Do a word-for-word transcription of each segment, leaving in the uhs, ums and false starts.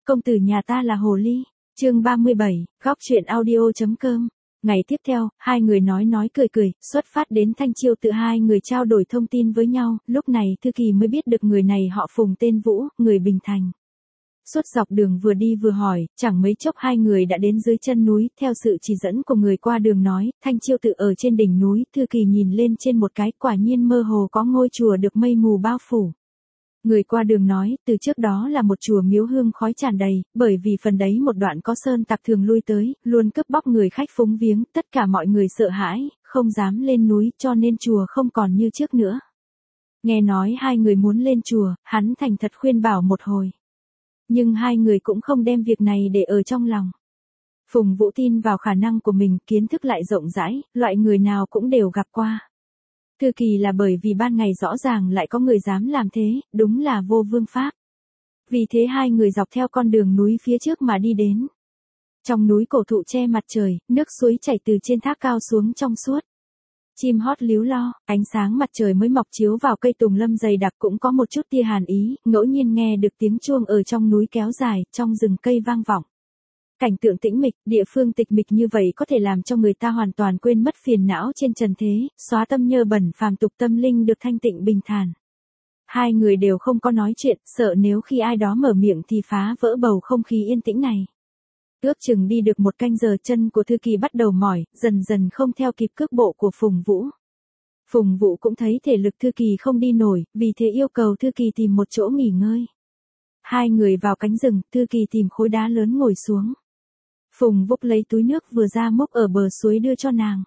công tử nhà ta là hồ ly. Chương ba mươi bảy, góc truyện audio chấm com. Ngày tiếp theo, hai người nói nói cười cười, xuất phát đến Thanh Chiêu Tự, hai người trao đổi thông tin với nhau, lúc này Thư Kỳ mới biết được người này họ Phùng tên Vũ, người Bình Thành. Suốt dọc đường vừa đi vừa hỏi, chẳng mấy chốc hai người đã đến dưới chân núi, theo sự chỉ dẫn của người qua đường nói, Thanh Chiêu Tự ở trên đỉnh núi, Thư Kỳ nhìn lên trên một cái, quả nhiên mơ hồ có ngôi chùa được mây mù bao phủ. Người qua đường nói, từ trước đó là một chùa miếu hương khói tràn đầy, bởi vì phần đấy một đoạn có sơn tặc thường lui tới, luôn cướp bóc người khách phúng viếng, tất cả mọi người sợ hãi, không dám lên núi, cho nên chùa không còn như trước nữa. Nghe nói hai người muốn lên chùa, hắn thành thật khuyên bảo một hồi. Nhưng hai người cũng không đem việc này để ở trong lòng. Phùng Vũ tin vào khả năng của mình, kiến thức lại rộng rãi, loại người nào cũng đều gặp qua. Thư Kỳ là bởi vì ban ngày rõ ràng lại có người dám làm thế, đúng là vô vương pháp. Vì thế hai người dọc theo con đường núi phía trước mà đi đến. Trong núi cổ thụ che mặt trời, nước suối chảy từ trên thác cao xuống trong suốt. Chim hót líu lo, ánh sáng mặt trời mới mọc chiếu vào cây tùng lâm dày đặc, cũng có một chút tia hàn ý, ngẫu nhiên nghe được tiếng chuông ở trong núi kéo dài, trong rừng cây vang vọng. Cảnh tượng tĩnh mịch, địa phương tịch mịch như vậy có thể làm cho người ta hoàn toàn quên mất phiền não trên trần thế, xóa tâm nhơ bẩn phàm tục, tâm linh được thanh tịnh bình thản. Hai người đều không có nói chuyện, sợ nếu khi ai đó mở miệng thì phá vỡ bầu không khí yên tĩnh này. Ước chừng đi được một canh giờ, chân của Thư Kỳ bắt đầu mỏi, dần dần không theo kịp cước bộ của Phùng Vũ. Phùng Vũ cũng thấy thể lực Thư Kỳ không đi nổi, vì thế yêu cầu Thư Kỳ tìm một chỗ nghỉ ngơi. Hai người vào cánh rừng, Thư Kỳ tìm khối đá lớn ngồi xuống. Phùng Vũ lấy túi nước vừa ra múc ở bờ suối đưa cho nàng.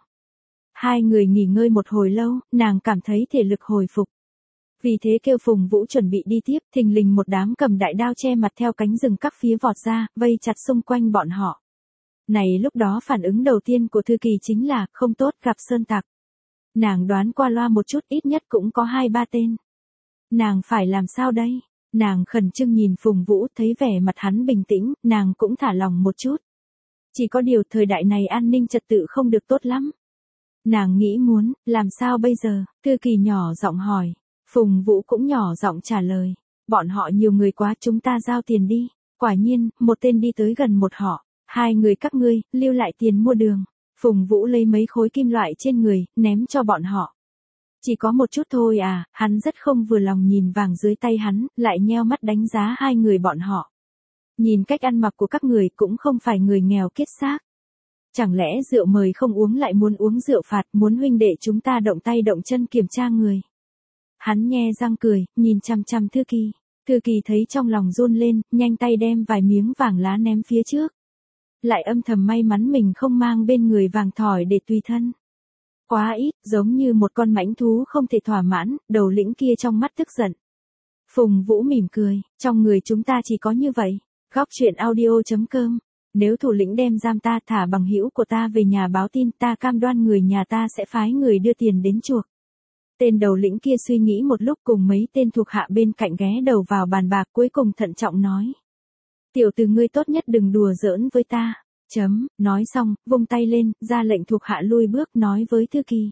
Hai người nghỉ ngơi một hồi lâu, nàng cảm thấy thể lực hồi phục. Vì thế kêu Phùng Vũ chuẩn bị đi tiếp, thình lình một đám cầm đại đao che mặt theo cánh rừng các phía vọt ra, vây chặt xung quanh bọn họ. Này lúc đó phản ứng đầu tiên của Thư Kỳ chính là, không tốt, gặp sơn tặc. Nàng đoán qua loa một chút, ít nhất cũng có hai ba tên. Nàng phải làm sao đây? Nàng khẩn trương nhìn Phùng Vũ, thấy vẻ mặt hắn bình tĩnh, nàng cũng thả lòng một chút. Chỉ có điều thời đại này an ninh trật tự không được tốt lắm. Nàng nghĩ muốn, làm sao bây giờ? Thư Kỳ nhỏ giọng hỏi. Phùng Vũ cũng nhỏ giọng trả lời. Bọn họ nhiều người quá, chúng ta giao tiền đi. Quả nhiên, một tên đi tới gần một họ. Hai người các ngươi, lưu lại tiền mua đường. Phùng Vũ lấy mấy khối kim loại trên người, ném cho bọn họ. Chỉ có một chút thôi à, hắn rất không vừa lòng nhìn vàng dưới tay hắn, lại nheo mắt đánh giá hai người bọn họ. Nhìn cách ăn mặc của các người cũng không phải người nghèo kiết xác. Chẳng lẽ rượu mời không uống lại muốn uống rượu phạt, muốn huynh đệ chúng ta động tay động chân kiểm tra người. Hắn nhe răng cười, nhìn chằm chằm Thư Kỳ. Thư Kỳ thấy trong lòng run lên, nhanh tay đem vài miếng vàng lá ném phía trước. Lại âm thầm may mắn mình không mang bên người vàng thỏi để tùy thân. Quá ít, giống như một con mãnh thú không thể thỏa mãn, đầu lĩnh kia trong mắt tức giận. Phùng Vũ mỉm cười, trong người chúng ta chỉ có như vậy. Góc truyện audio chấm com. Nếu thủ lĩnh đem giam ta, thả bằng hữu của ta về nhà báo tin, ta cam đoan người nhà ta sẽ phái người đưa tiền đến chuộc. Tên đầu lĩnh kia suy nghĩ một lúc, cùng mấy tên thuộc hạ bên cạnh ghé đầu vào bàn bạc, cuối cùng thận trọng nói. Tiểu tử ngươi tốt nhất đừng đùa giỡn với ta. Chấm, nói xong, vung tay lên, ra lệnh thuộc hạ lui bước, nói với Thư Kỳ.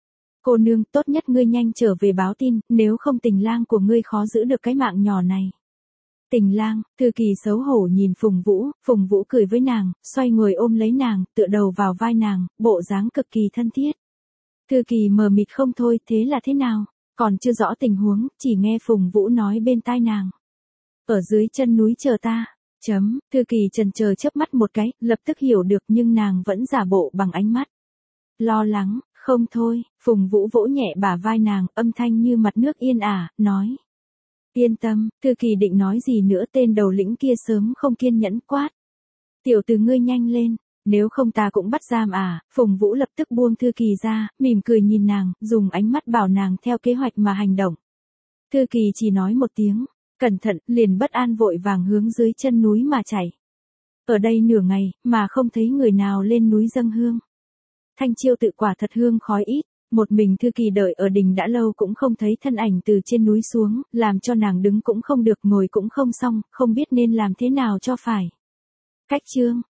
Cô nương, tốt nhất ngươi nhanh trở về báo tin, nếu không tình lang của ngươi khó giữ được cái mạng nhỏ này. Tình lang, Thư Kỳ xấu hổ nhìn Phùng Vũ, Phùng Vũ cười với nàng, xoay người ôm lấy nàng, tựa đầu vào vai nàng, bộ dáng cực kỳ thân thiết. Thư Kỳ mờ mịt không thôi, thế là thế nào? Còn chưa rõ tình huống, chỉ nghe Phùng Vũ nói bên tai nàng. Ở dưới chân núi chờ ta. Chấm, Thư Kỳ chần chờ chớp mắt một cái, lập tức hiểu được, nhưng nàng vẫn giả bộ bằng ánh mắt lo lắng. Không thôi, Phùng Vũ vỗ nhẹ bả vai nàng, âm thanh như mặt nước yên ả, nói. Yên tâm, Thư Kỳ định nói gì nữa, tên đầu lĩnh kia sớm không kiên nhẫn quát. Tiểu tử ngươi nhanh lên, nếu không ta cũng bắt giam à. Phùng Vũ lập tức buông Thư Kỳ ra, mỉm cười nhìn nàng, dùng ánh mắt bảo nàng theo kế hoạch mà hành động. Thư Kỳ chỉ nói một tiếng, cẩn thận, liền bất an vội vàng hướng dưới chân núi mà chạy. Ở đây nửa ngày, mà không thấy người nào lên núi dâng hương. Thanh Chiêu Tự quả thật hương khói ít, một mình Thư Kỳ đợi ở đình đã lâu cũng không thấy thân ảnh từ trên núi xuống, làm cho nàng đứng cũng không được, ngồi cũng không xong, không biết nên làm thế nào cho phải. Cách chương